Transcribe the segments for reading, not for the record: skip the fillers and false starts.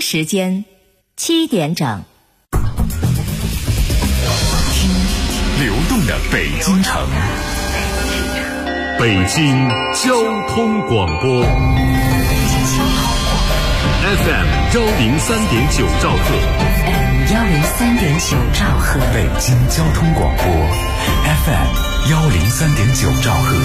京时间7点整。 流动的北京城，北京交通广播 FM 103.9兆赫， 103.9兆赫， 北京交通广播 FM 103.9兆赫。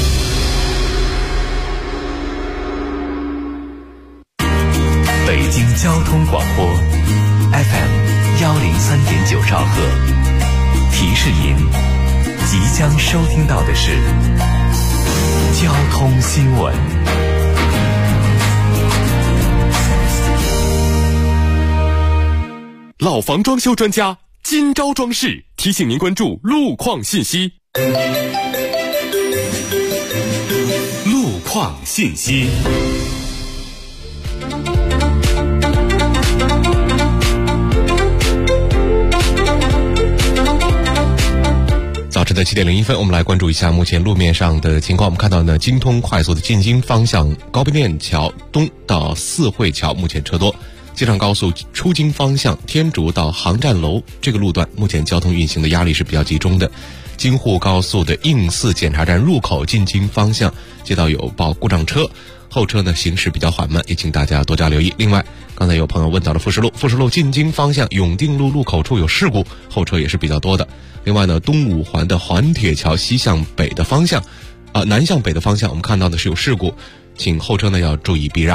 北京交通广播 FM 103.9兆赫，提示您即将收听到的是交通新闻。 老房装修专家金招装饰提醒您关注路况信息。路况信息。早晨的7点01分，我们来关注一下目前路面上的情况。我们看到呢，京通快速的进京方向高碑店桥东到四惠桥目前车多。京上高速出京方向天竺到航站楼这个路段，目前交通运行的压力是比较集中的。京沪高速的应四检查站入口进京方向接到有报故障车，后车呢行驶比较缓慢，也请大家多加留意。另外，刚才有朋友问到了富士路进京方向永定路路口处有事故，后车也是比较多的。另外呢，东五环的环铁桥西向北的方向，南向北的方向，我们看到的是有事故，请后车呢要注意避让。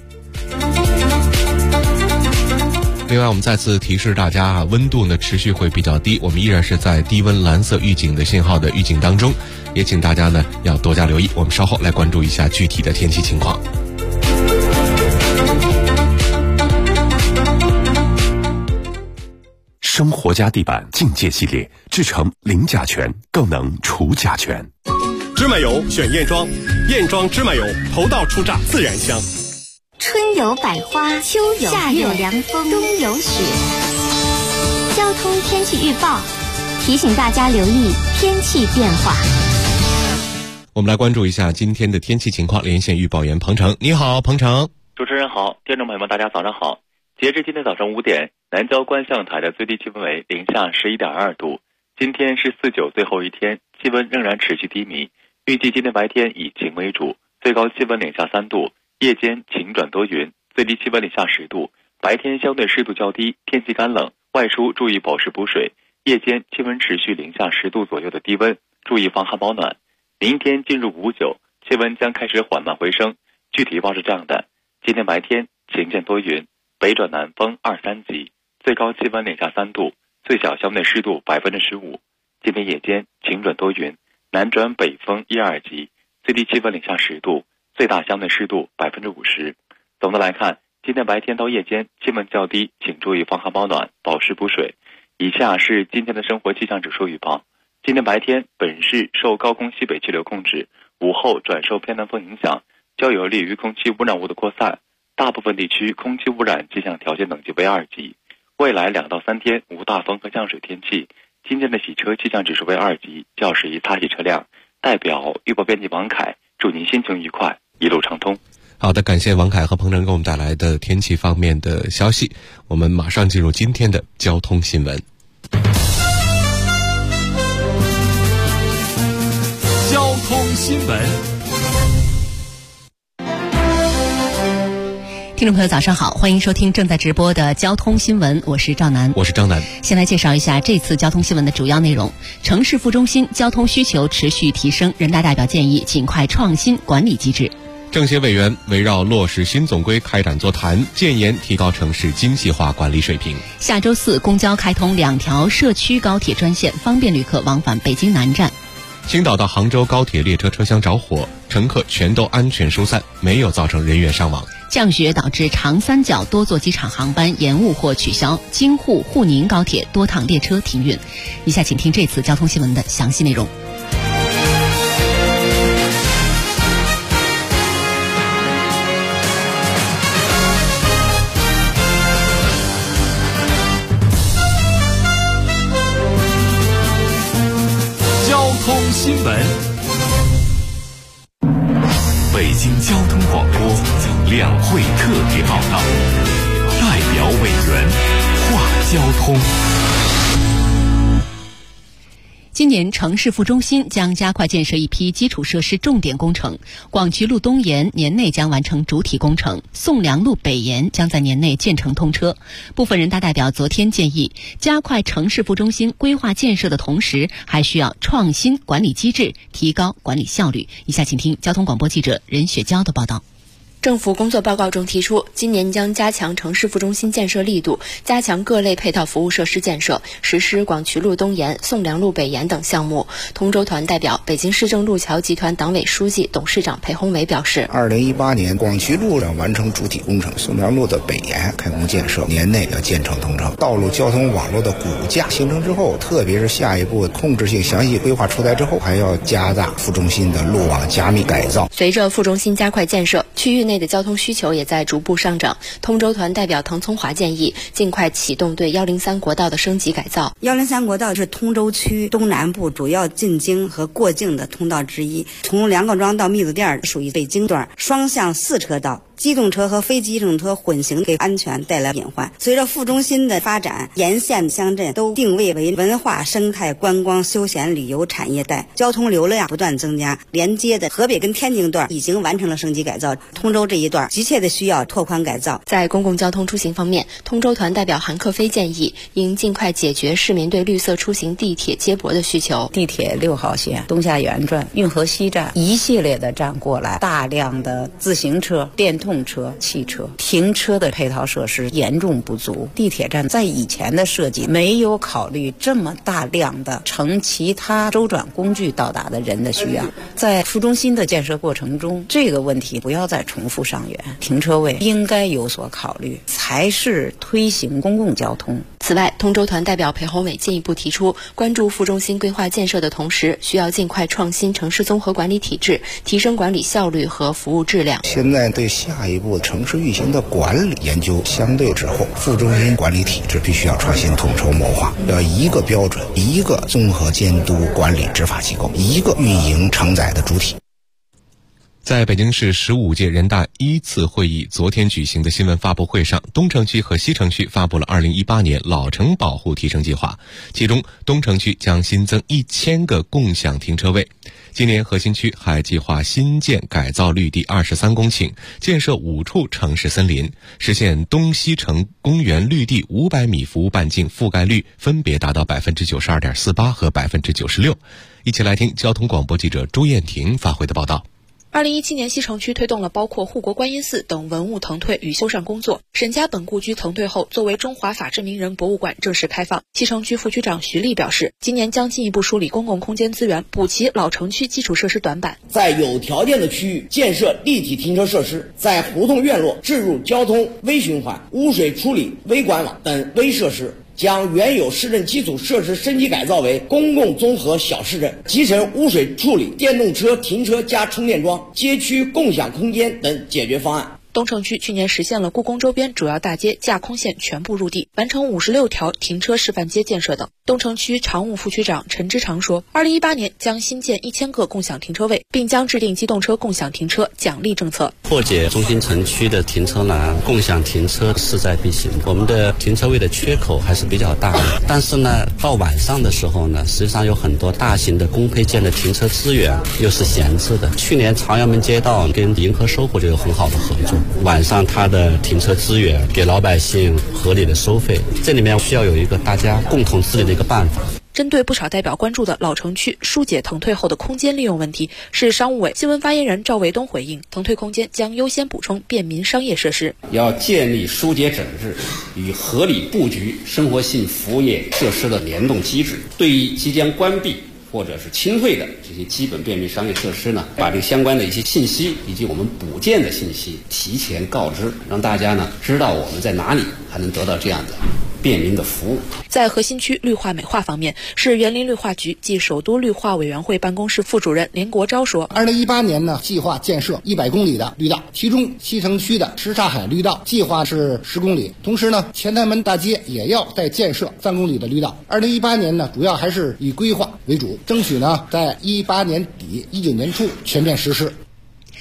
另外，我们再次提示大家温度呢持续会比较低，我们依然是在低温蓝色预警的信号的预警当中，也请大家呢要多加留意。我们稍后来关注一下具体的天气情况。 生活家地板境界系列制成零甲醛，更能除甲醛。 芝麻油选燕庄，燕庄芝麻油头道初榨自然香。 春有百花，秋有夏有凉风，冬有雪。交通天气预报提醒大家留意天气变化。 我们来关注一下今天的天气情况，连线预报员彭程。你好，彭程。 主持人好，听众朋友们大家早上好。截至今天早上5点，南郊观象台的最低气温为零下11.2度。今天是49最后一天，气温仍然持续低迷。预计今天白天以晴为主，最高气温零下3度，夜间晴转多云，最低气温零下10度。白天相对湿度较低，天气干冷，外出注意保湿补水。夜间气温持续零下10度左右的低温，注意防寒保暖。明天进入5、9，气温将开始缓慢回升。具体预报是这样的：今天白天晴间多云，北转南风2、3级，最高气温零下3度，最小相对湿度15%。今天夜间晴转多云，南转北风1、2级，最低气温零下10度，最大相对湿度50%。总的来看，今天白天到夜间气温较低，请注意防寒保暖，保湿补水。以下是今天的生活气象指数预报。今天白天本市受高空西北气流控制，午后转受偏南风影响，较有利于空气污染物的扩散，大部分地区空气污染气象条件等级为2级。未来2到3天无大风和降水天气。今天的洗车气象指数为2级，较适宜擦洗车辆。代表预报编辑王凯，祝您心情愉快，一路畅通。 好的，感谢王凯和彭程给我们带来的天气方面的消息。我们马上进入今天的交通新闻。 交通新闻。 听众朋友早上好，欢迎收听正在直播的交通新闻，我是赵楠。 我是张楠。 先来介绍一下这次交通新闻的主要内容。城市副中心交通需求持续提升，人大代表建议尽快创新管理机制。 政协委员围绕落实新总规开展座谈，建言提高城市精细化管理水平。 下周4公交开通2条社区高铁专线，方便旅客往返北京南站。 青岛到杭州高铁列车车厢着火，乘客全都安全疏散，没有造成人员伤亡。 降雪导致长三角多座机场航班延误或取消，京沪沪宁高铁多趟列车停运。以下请听这次交通新闻的详细内容。 交通新闻。北京交通广播两会特别报道。大交通。 今年城市副中心将加快建设一批基础设施重点工程，广渠路东延年内将完成主体工程，宋良路北延将在年内建成通车。部分人大代表昨天建议，加快城市副中心规划建设的同时，还需要创新管理机制，提高管理效率。以下请听交通广播记者任雪娇的报道。 政府工作报告中提出，今年将加强城市副中心建设力度，加强各类配套服务设施建设，实施广渠路东延、宋良路北延等项目。通州团代表、北京市政路桥集团党委书记、董事长裴宏伟表示 ，2018年广渠路上完成主体工程，宋良路的北延开工建设，年内要建成通车。道路交通网络的骨架形成之后，特别是下一步控制性详细规划出台之后，还要加大副中心的路网加密改造。 随着副中心加快建设，区域内的交通需求也在逐步上涨。通州团代表滕聪华建议，尽快启动对103国道的升级改造。 103国道是通州区东南部主要进京和过境的通道之一，从梁各庄到密子店属于北京段，双向4车道。机动车和非机动车混行，给安全带来隐患。随着副中心的发展，沿线乡镇都定位为文化、生态、观光、休闲旅游产业带，交通流量不断增加。连接的河北跟天津段已经完成了升级改造，通州这一段急切的需要拓宽改造。 在公共交通出行方面，通州团代表韩克飞建议，应尽快解决市民对绿色出行地铁接驳的需求。 地铁6号线东夏园站、运河西站一系列的站过来，大量的自行车、电动车、汽车停车的配套设施严重不足。地铁站在以前的设计没有考虑这么大量的乘其他周转工具到达的人的需要。在副中心的建设过程中，这个问题不要再重复上演，停车位应该有所考虑，才是推行公共交通。 此外，通州团代表裴宏伟进一步提出，关注副中心规划建设的同时，需要尽快创新城市综合管理体制，提升管理效率和服务质量。 现在对下一步城市运行的管理研究相对之后，副中心管理体制必须要创新统筹谋划，要一个标准、一个综合监督管理执法机构、一个运营承载的主体。 在北京市15届人大1次会议昨天举行的新闻发布会上，东城区和西城区发布了2018年老城保护提升计划，其中东城区将新增1000个共享停车位。今年核心区还计划新建改造绿地23公顷，建设5处城市森林，实现东西城公园绿地500米服务半径覆盖率分别达到 92.48% 和 96%。一起来听交通广播记者朱艳婷发回的报道。 2017年西城区推动了包括护国观音寺等文物腾退与修缮工作。沈家本故居腾退后，作为中华法制名人博物馆正式开放。西城区副区长徐丽表示，今年将进一步梳理公共空间资源，补齐老城区基础设施短板。 在有条件的区域建设立体停车设施，在胡同院落置入交通微循环、污水处理微管网等微设施，将原有市镇基础设施升级改造为公共综合小市镇，集成污水处理、电动车停车加充电桩、街区共享空间等解决方案。 东城区去年实现了故宫周边主要大街架空线全部入地，完成56条停车示范街建设等。东城区常务副区长陈之长说，2018年将新建1000个共享停车位，并将制定机动车共享停车奖励政策。 破解中心城区的停车难，共享停车势在必行。我们的停车位的缺口还是比较大的，但是呢，到晚上的时候呢，实际上有很多大型的公配件的停车资源又是闲置的。去年朝阳门街道跟银河收获就有很好的合作，晚上它的停车资源给老百姓合理的收费，这里面需要有一个大家共同治理的一个办法。 针对不少代表关注的老城区疏解腾退后的空间利用问题，市商务委新闻发言人赵卫东回应，腾退空间将优先补充便民商业设施， 要建立疏解整治与合理布局生活性服务业设施的联动机制，对于即将关闭或者是清退的这些基本便民商业设施呢，把这相关的一些信息以及我们补建的信息提前告知，让大家呢知道我们在哪里还能得到这样的便民的服务。 在核心区绿化美化方面，市园林绿化局暨首都绿化委员会办公室副主任林国昭说 ，2018年呢，计划建设100公里的绿道，其中西城区的什刹海绿道计划是10公里，同时呢，前台门大街也要再建设3公里的绿道。2018年呢，主要还是以规划为主，争取呢在18年底19年初全面实施。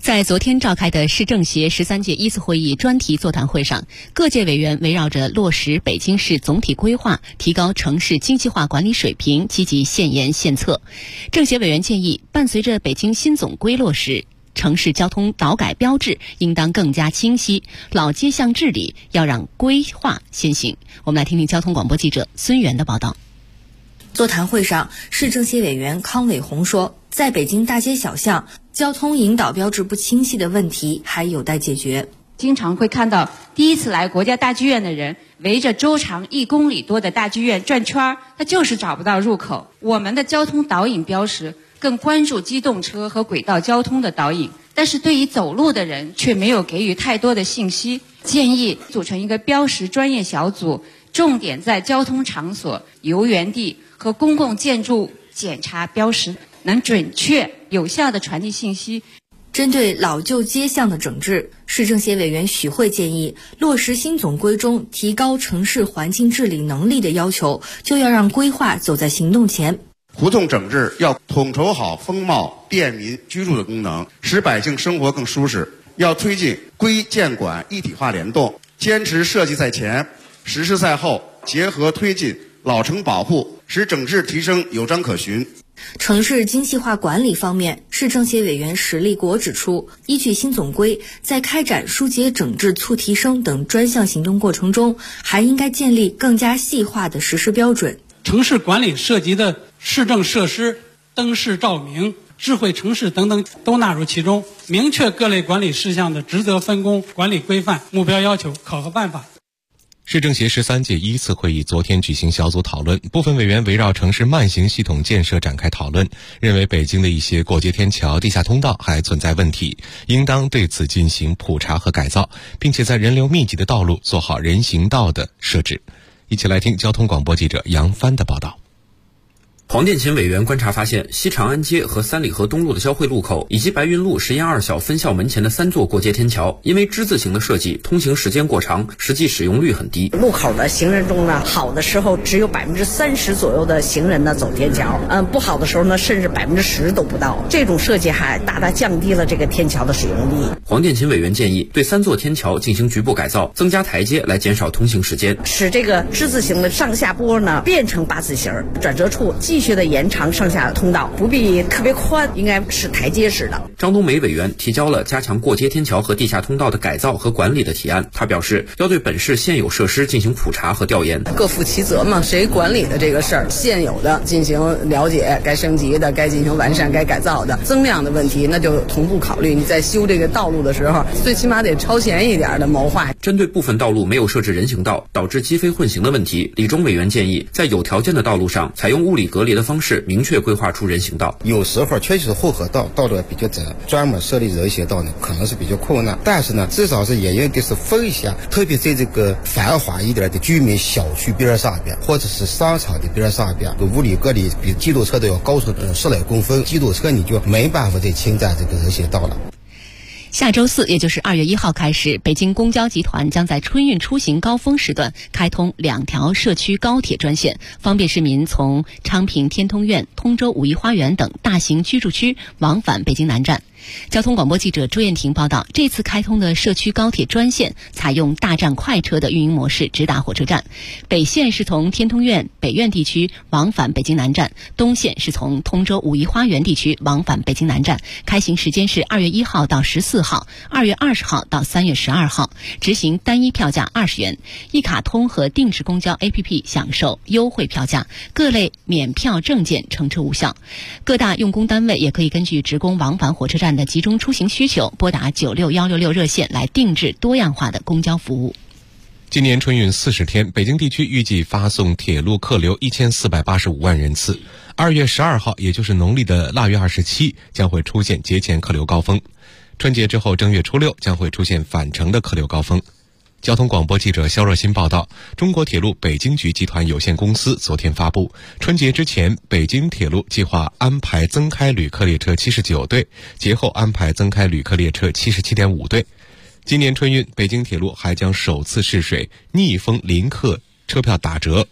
在昨天召开的市政协13届1次会议专题座谈会上，各界委员围绕着落实北京市总体规划，提高城市精细化管理水平，积极献言献策。政协委员建议，伴随着北京新总规落实，城市交通导改标志应当更加清晰，老街巷治理要让规划先行。我们来听听交通广播记者孙源的报道。 座谈会上，市政协委员康伟红说，在北京大街小巷，交通引导标志不清晰的问题还有待解决。 经常会看到第一次来国家大剧院的人围着周长1公里多的大剧院转圈，他就是找不到入口。我们的交通导引标识更关注机动车和轨道交通的导引，但是对于走路的人却没有给予太多的信息。建议组成一个标识专业小组，重点在交通场所、游园地和公共建筑检查标识，能准确有效地传递信息。 针对老旧街巷的整治，市政协委员许慧建议，落实新总规中提高城市环境治理能力的要求，就要让规划走在行动前。 胡同整治要统筹好风貌便民居住的功能，使百姓生活更舒适。要推进规建管一体化联动，坚持设计在前，实施在后，结合推进老城保护，使整治提升有章可循。 城市精细化管理方面，市政协委员史立国指出，依据新总规，在开展疏解整治促提升等专项行动过程中，还应该建立更加细化的实施标准。 城市管理涉及的市政设施、灯饰照明、智慧城市等等都纳入其中，明确各类管理事项的职责分工、管理规范、目标要求、考核办法。 市政协13届1次会议昨天举行小组讨论，部分委员围绕城市慢行系统建设展开讨论，认为北京的一些过街天桥、地下通道还存在问题，应当对此进行普查和改造，并且在人流密集的道路做好人行道的设置。一起来听交通广播记者杨帆的报道。 黄殿勤委员观察发现，西长安街和三里河东路的交汇路口，以及白云路实验2小分校门前的3座过街天桥，因为之字形的设计，通行时间过长，实际使用率很低。 路口的行人中呢，好的时候只有30%左右的行人呢走天桥，不好的时候呢，甚至10%都不到。这种设计还大大降低了这个天桥的使用率。 黄殿勤委员建议对3座天桥进行局部改造，增加台阶来减少通行时间， 使这个之字形的上下坡呢变成8字形，转折处继续的延长上下通道，不必特别宽，应该是台阶式的。 张冬梅委员提交了加强过街天桥和地下通道的改造和管理的提案。他表示，要对本市现有设施进行普查和调研， 各负其责嘛，谁管理的这个事儿，现有的进行了解，该升级的该进行完善，该改造的，增量的问题那就同步考虑。你在修这个道路的时候，最起码得超前一点的谋划。 针对部分道路没有设置人行道，导致机非混行的问题，李忠委员建议，在有条件的道路上采用物理隔离的方式，明确规划出人行道。 有时候确实是后河道，道路比较窄，专门设立人行道呢，可能是比较困难。但是呢，至少是也应该是分一下，特别在这个繁华一点的居民小区边上边，或者是商场的边上边，物理隔离比机动车都要高出10来公分，机动车你就没办法再侵占这个人行道了。 下周4，也就是2月1号开始，北京公交集团将在春运出行高峰时段开通2条社区高铁专线，方便市民从昌平天通苑、通州五一花园等大型居住区往返北京南站。交通广播记者朱艳婷报道，这次开通的社区高铁专线采用大站快车的运营模式直达火车站。北线是从天通苑、北苑地区往返北京南站，东线是从通州五一花园地区往返北京南站。开行时间是2月1号到14号，2月20号到3月12号，执行单一票价20元，一卡通和定制公交 APP 享受优惠票价，各类免票证件乘车无效。各大用工单位也可以根据职工往返火车站的集中出行需求，拨打96166热线来定制多样化的公交服务。 今年春运40天，北京地区预计发送铁路客流1485万人次。2月12号，也就是农历的腊月27，将会出现节前客流高峰。春节之后正月初6将会出现返程的客流高峰。交通广播记者肖若欣报道，中国铁路北京局集团有限公司昨天发布，春节之前，北京铁路计划安排增开旅客列车79对，节后安排增开旅客列车77.5对。今年春运，北京铁路还将首次试水逆风临客车票打折。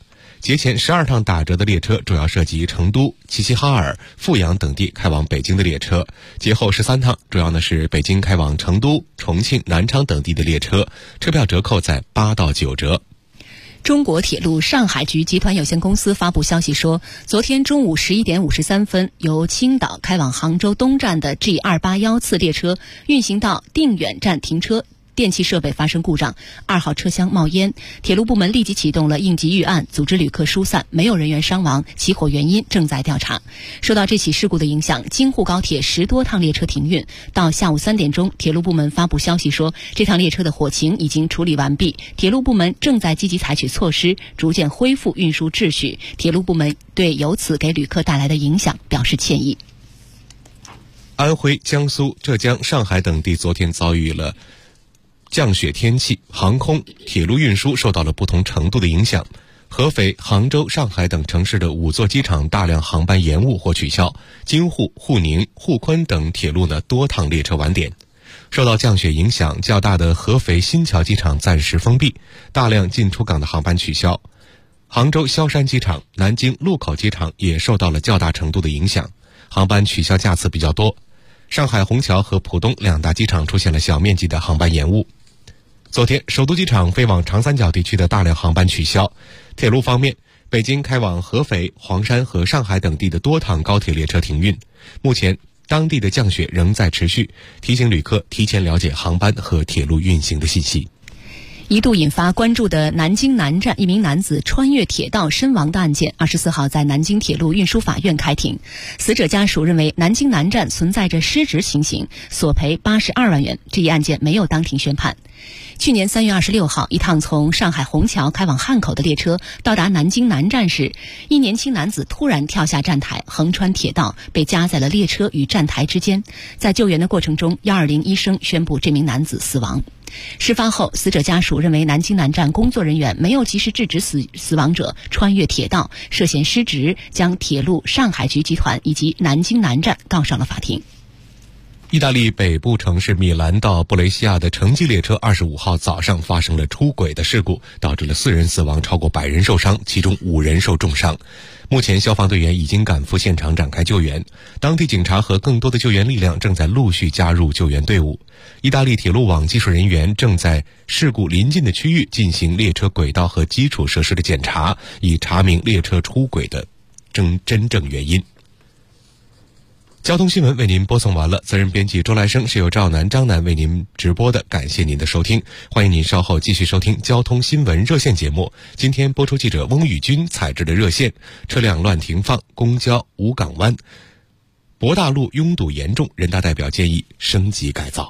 节前12趟打折的列车主要涉及成都、齐齐哈尔、阜阳等地开往北京的列车，节后13趟主要是北京开往成都、重庆、南昌等地的列车，车票折扣在8到9折。 中国铁路上海局集团有限公司发布消息说，昨天中午11点53分，由青岛开往杭州东站的 G281 次列车运行到定远站停车，电气设备发生故障，2号车厢冒烟，铁路部门立即启动了应急预案，组织旅客疏散，没有人员伤亡，起火原因正在调查。受到这起事故的影响，京沪高铁10多趟列车停运。到下午3点钟，铁路部门发布消息说，这趟列车的火情已经处理完毕，铁路部门正在积极采取措施，逐渐恢复运输秩序。铁路部门对由此给旅客带来的影响表示歉意。 安徽、江苏、浙江、上海等地昨天遭遇了降雪天气，航空、铁路运输受到了不同程度的影响。合肥、杭州、上海等城市的5座机场大量航班延误或取消，京沪、沪宁、沪昆等铁路多趟列车晚点。受到降雪影响较大的合肥新桥机场暂时封闭，大量进出港的航班取消。杭州萧山机场、南京禄口机场也受到了较大程度的影响，航班取消架次比较多。上海虹桥和浦东2大机场出现了小面积的航班延误。昨天，首都机场飞往长三角地区的大量航班取消。铁路方面，北京开往合肥、黄山和上海等地的多趟高铁列车停运。目前，当地的降雪仍在持续，提醒旅客提前了解航班和铁路运行的信息。 一度引发关注的南京南站一名男子穿越铁道身亡的案件，24号在南京铁路运输法院开庭。死者家属认为南京南站存在着失职情形，索赔82万元。这一案件没有当庭宣判。去年3月26号，一趟从上海虹桥开往汉口的列车到达南京南站时，一年轻男子突然跳下站台，横穿铁道，被夹在了列车与站台之间。在救援的过程中，120医生宣布这名男子死亡。事发后，死者家属认为南京南站工作人员没有及时制止死亡者穿越铁道，涉嫌失职，将铁路上海局集团以及南京南站告上了法庭。 意大利北部城市米兰到布雷西亚的城际列车25号早上发生了出轨的事故，导致了4人死亡，超过100人受伤，其中5人受重伤。目前消防队员已经赶赴现场展开救援，当地警察和更多的救援力量正在陆续加入救援队伍。意大利铁路网技术人员正在事故临近的区域进行列车轨道和基础设施的检查，以查明列车出轨的真正原因。交通新闻为您播送完了，责任编辑周来生，是由赵楠、张楠为您直播的，感谢您的收听，欢迎您稍后继续收听交通新闻热线节目。今天播出记者翁宇军采制的热线：车辆乱停放，公交五港湾，博大路拥堵严重，人大代表建议升级改造。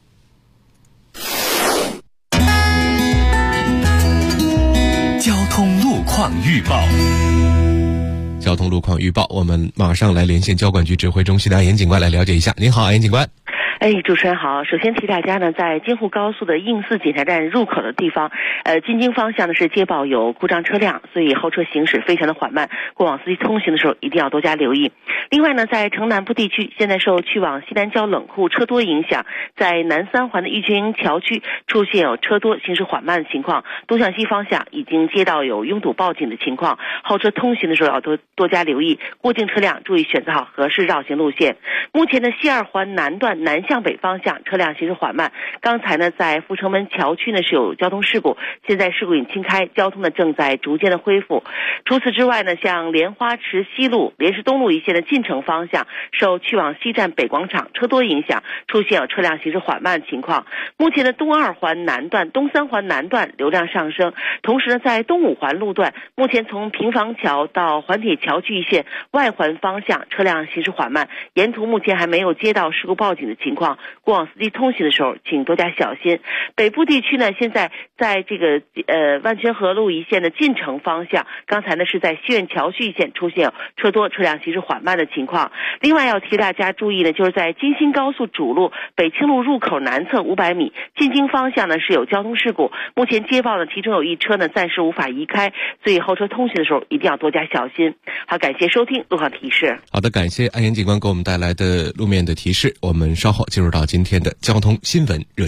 交通路况预报。 交通路况预报，我们马上来连线交管局指挥中心的安岩警官来了解一下。您好，安岩警官。 主持人好。首先提大家呢，在京沪高速的应四检查站入口的地方，进京方向呢是接报有故障车辆，所以后车行驶非常的缓慢，过往司机通行的时候一定要多加留意。另外呢，在城南部地区，现在受去往西南郊冷库车多影响，在南三环的玉泉营桥区出现有车多行驶缓慢的情况，东向西方向已经接到有拥堵报警的情况，后车通行的时候要多加留意，过境车辆注意选择好合适绕行路线。目前的西二环南段南向北方向车辆行驶缓慢，刚才呢在阜成门桥区呢是有交通事故，现在事故已经清开，交通呢正在逐渐的恢复。除此之外呢，像莲花池西路、莲石东路一线的进城方向，受去往西站北广场车多影响，出现有车辆行驶缓慢的情况。目前的东二环南段、东三环南段流量上升，同时呢在东五环路段，目前从平房桥到环铁桥区一线外环方向车辆行驶缓慢，沿途目前还没有接到事故报警的情况，过往司机通行的时候请多加小心。北部地区呢，现在在这个万泉河路一线的进城方向，刚才呢是在西苑桥区一线出现有车多车辆行驶缓慢的情况。另外要提大家注意呢，就是在京新高速主路北清路入口南侧500米进京方向呢是有交通事故，目前接报呢其中有一车呢暂时无法移开，所以后车通行的时候一定要多加小心。好，感谢收听路况提示。 好的，感谢安岩警官给我们带来的路面的提示，我们稍后进入到今天的交通新闻热线。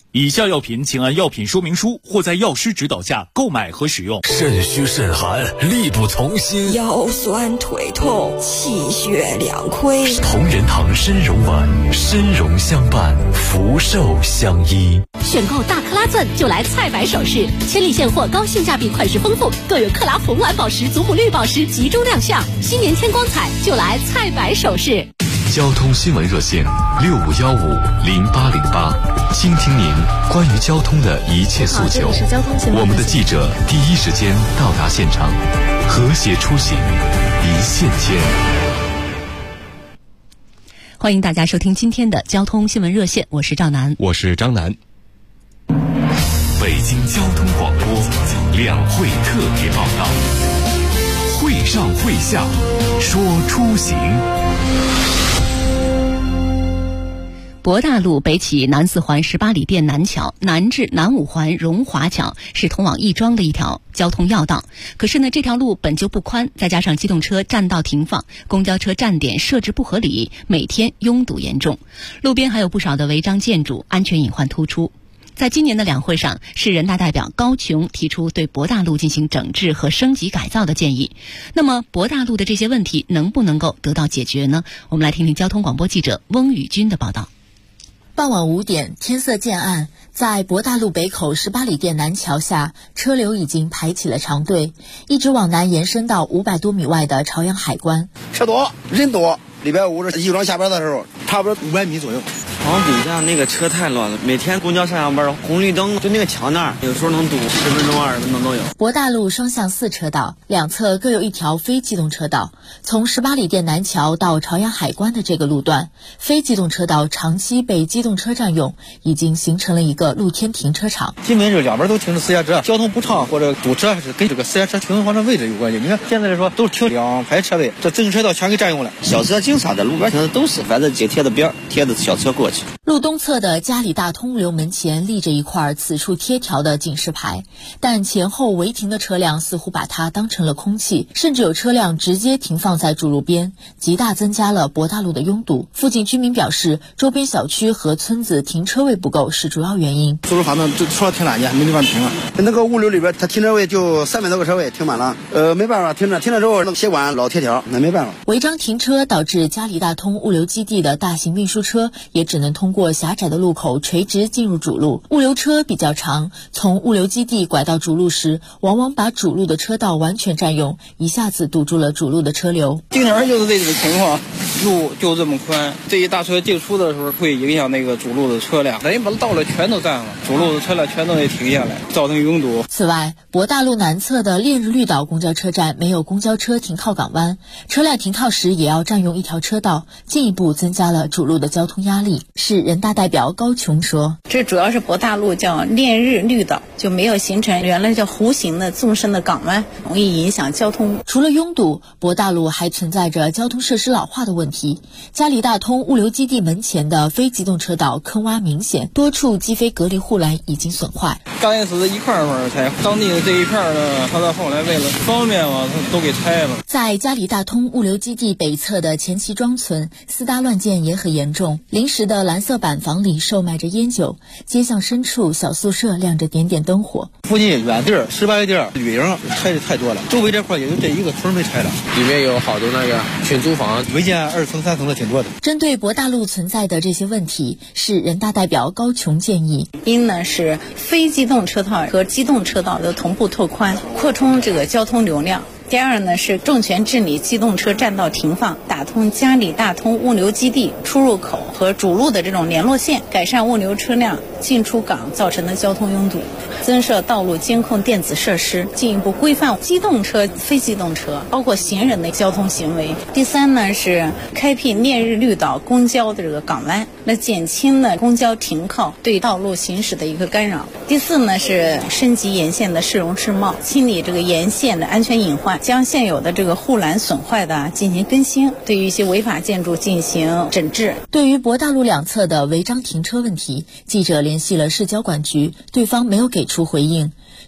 以下药品请按药品说明书或在药师指导下购买和使用。 肾虚肾寒，力不从心， 腰酸腿痛，气血两亏。 同仁堂参茸丸，参茸相伴，福寿相依。 选购大克拉钻就来菜百首饰，千里现货，高性价比，款式丰富，更有克拉红蓝宝石、祖母绿宝石集中亮相。新年添光彩，就来菜百首饰。 交通新闻热线65150808，倾听您关于交通的一切诉求。我们的记者第一时间到达现场，和谐出行，一线牵。 欢迎大家收听今天的交通新闻热线，我是赵楠， 我是张楠。 北京交通广播两会特别报道，会上会下说出行。 博大路北起南四环18里店南桥，南至南五环荣华桥，是通往亦庄的一条交通要道。可是呢，这条路本就不宽，再加上机动车占道停放，公交车站点设置不合理，每天拥堵严重。路边还有不少的违章建筑，安全隐患突出。在今年的两会上，市人大代表高琼提出对博大路进行整治和升级改造的建议。那么博大路的这些问题能不能够得到解决呢？我们来听听交通广播记者翁宇军的报道。 傍晚5点，天色渐暗，在博大路北口18里店南桥下，车流已经排起了长队，一直往南延伸到500多米外的朝阳海关。 车多人多，礼拜5是亦庄下班的时候，差不多500米左右。 往底下那个车太乱了，每天公交上下班，红绿灯就那个墙那儿，有时候能堵10分钟、20分钟都有。 博大路双向4车道，两侧各有一条非机动车道。从18里店南桥到朝阳海关的这个路段，非机动车道长期被机动车占用，已经形成了一个露天停车场。 基本是两边都停着私家车，交通不畅或者堵车还是跟这个私家车停放的位置有关系。你看现在来说都是停2排车位，这自行车道全给占用了。 小车经常在路边停的都是，反正紧贴的边贴着小车过去。 路东侧的嘉里大通物流门前立着一块此处贴条的警示牌，但前后违停的车辆似乎把它当成了空气，甚至有车辆直接停放在主路边，极大增加了博大路的拥堵。附近居民表示，周边小区和村子停车位不够是主要原因。 出入反正就除了停哪去没地方停了。那个物流里边，它停车位就300多个车位停满了，没办法停了之后那铁管老贴条，那没办法。 违章停车导致嘉里大通物流基地的大型运输车也只能通过狭窄的路口垂直进入主路。物流车比较长，从物流基地拐到主路时，往往把主路的车道完全占用，一下子堵住了主路的车流。 经常就是这种情况，路就这么宽，这一大车进出的时候会影响那个主路的车辆，等于把道路全都占了，主路的车辆全都得停下来，造成拥堵。 此外，博大路南侧的烈日绿岛公交车站没有公交车停靠港湾，车辆停靠时也要占用一条车道，进一步增加了主路的交通压力。市人大代表高琼说， 这主要是博大路叫烈日绿岛，就没有形成原来叫弧形的纵深的港湾，容易影响交通。 除了拥堵，博大路还存在着交通设施老化的问题。嘉里大通物流基地门前的非机动车道坑洼明显，多处机飞隔离护栏已经损坏。 刚开始一块拆，当地的这一片呢，他到后来为了方便嘛，他都给拆了。 在嘉里大通物流基地北侧的前旗庄村，私搭乱建也很严重，临时的蓝色板房里售卖着烟酒，街巷深处小宿舍亮着点点灯火。 附近远地18个地旅营拆的太多了，周围这块也就这一个村没拆了， 里面有好多那个群租房， 违建2层3层的挺多的。 针对博大路存在的这些问题，市人大代表高琼建议， 一呢是非机动车道和机动车道的同步拓宽，扩充这个交通流量。第二呢是重拳治理机动车占道停放，打通嘉里大通物流基地出入口和主路的这种联络线，改善物流车辆进出港造成的交通拥堵，增设道路监控电子设施，进一步规范机动车、非机动车包括行人的交通行为。第三呢是开辟烈日绿岛公交的这个港湾，来减轻呢公交停靠对道路行驶的一个干扰。第四呢是升级沿线的市容市貌，清理这个沿线的安全隐患，将现有的这个护栏损坏的进行更新，对于一些违法建筑进行整治。 对于博大路两侧的违章停车问题，记者联系了市交管局，对方没有给出回应。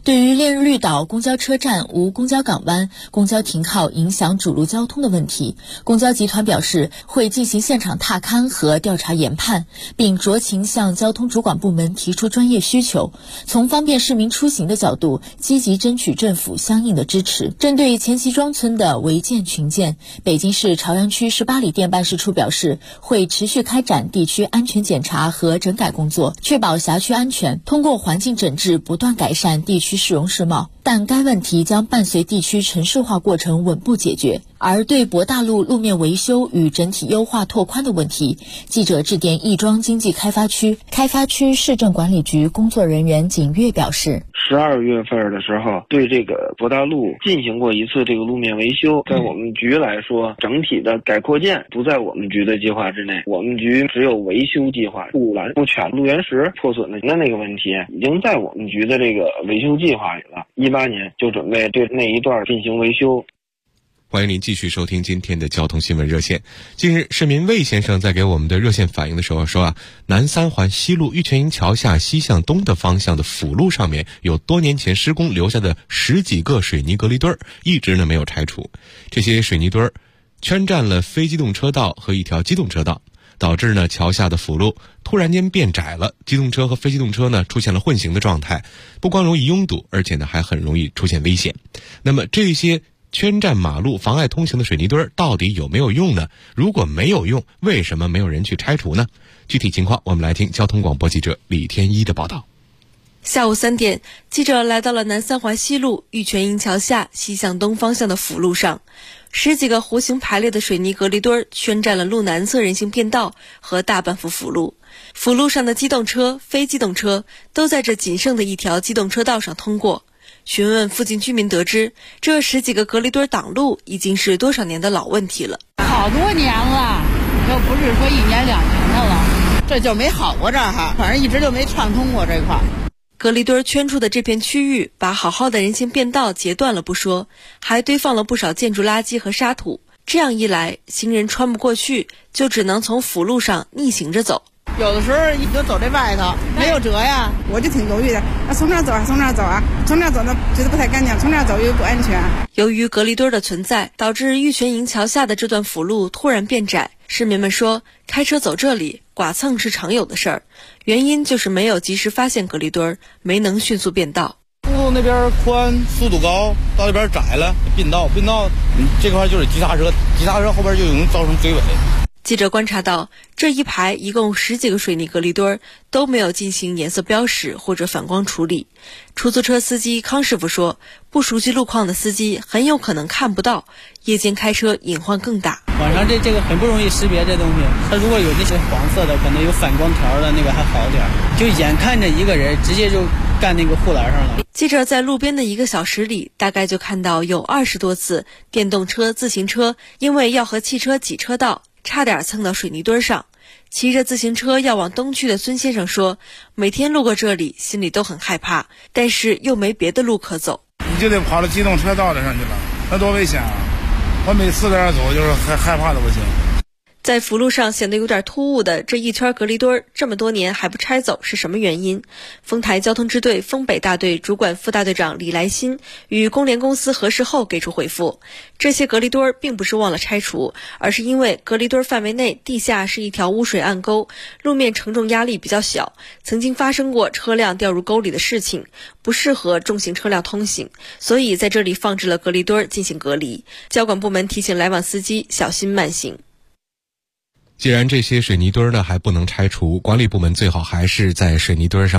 对于烈日绿岛公交车站无公交港湾、公交停靠影响主路交通的问题，公交集团表示会进行现场踏勘和调查研判，并酌情向交通主管部门提出专业需求，从方便市民出行的角度积极争取政府相应的支持。针对前旗庄村的违建群建，北京市朝阳区18里店办事处表示会持续开展地区安全检查和整改工作，确保辖区安全，通过环境整治不断改善地区市容市貌，但该问题将伴随地区城市化过程稳步解决。而对博大路路面维修与整体优化拓宽的问题，记者致电亦庄经济开发区市政管理局工作人员景月表示 ，12月份的时候对这个博大路进行过一次这个路面维修，在我们局来说，整体的改扩建不在我们局的计划之内，我们局只有维修计划。护栏不全，路缘石破损的那个问题已经在我们局的这个维修计划里了，18年就准备对那一段进行维修。 欢迎您继续收听今天的交通新闻热线。近日，市民魏先生在给我们的热线反映的时候说南三环西路玉泉营桥下西向东的方向的辅路上面有多年前施工留下的10几个水泥隔离墩，一直没有拆除。这些水泥墩圈占了非机动车道和一条机动车道，导致桥下的辅路突然间变窄了，机动车和非机动车出现了混行的状态，不光容易拥堵，而且还很容易出现危险。那么这些圈占马路妨碍通行的水泥墩到底有没有用呢？如果没有用，为什么没有人去拆除呢？具体情况我们来听交通广播记者李天一的报道。 下午3点，记者来到了南三环西路玉泉营桥下西向东方向的辅路上，10几个弧形排列的水泥隔离墩圈占了路南侧人行便道和大半幅辅路。辅路上的机动车、非机动车都在这仅剩的一条机动车道上通过。询问附近居民得知，这10几个隔离墩挡路已经是多少年的老问题了。 好多年了，又不是说1年2年的了，这就没好过这儿哈，反正一直就没畅通过这块。 隔离墩圈出的这片区域，把好好的人行便道截断了不说，还堆放了不少建筑垃圾和沙土。这样一来，行人穿不过去，就只能从辅路上逆行着走。 有的时候你就走这外头，没有辙呀，我就挺犹豫的，从这儿走啊，从这儿走啊，从这儿走呢觉得不太干净，从这儿走又不安全。 由于隔离墩的存在，导致玉泉营桥下的这段辅路突然变窄。市民们说，开车走这里剐蹭是常有的事儿，原因就是没有及时发现隔离墩，没能迅速变道。 路那边宽，速度高，到这边窄了，并道这块就是急刹车后边就容易造成追尾。 记者观察到，这一排一共10几个水泥隔离墩都没有进行颜色标识或者反光处理。出租车司机康师傅说，不熟悉路况的司机很有可能看不到，夜间开车隐患更大。 晚上这个很不容易识别这东西，它如果有那些黄色的，可能有反光条的那个还好点，就眼看着一个人直接就干那个护栏上了。 记者在路边的1个小时里，大概就看到有20多次电动车、自行车因为要和汽车挤车道，差点蹭到水泥墩上。骑着自行车要往东去的孙先生说，每天路过这里心里都很害怕，但是又没别的路可走。 你就得跑到机动车道上去了，那多危险啊！我每次在那儿走就是害怕的不行。 在辅路上显得有点突兀的这一圈隔离墩，这么多年还不拆走，是什么原因？丰台交通支队丰北大队主管副大队长李来新与工联公司核实后给出回复，这些隔离墩并不是忘了拆除，而是因为隔离墩范围内地下是一条污水暗沟，路面承重压力比较小，曾经发生过车辆掉入沟里的事情，不适合重型车辆通行，所以在这里放置了隔离墩进行隔离。交管部门提醒来往司机小心慢行。 既然这些水泥墩还不能拆除，管理部门最好还是在水泥墩上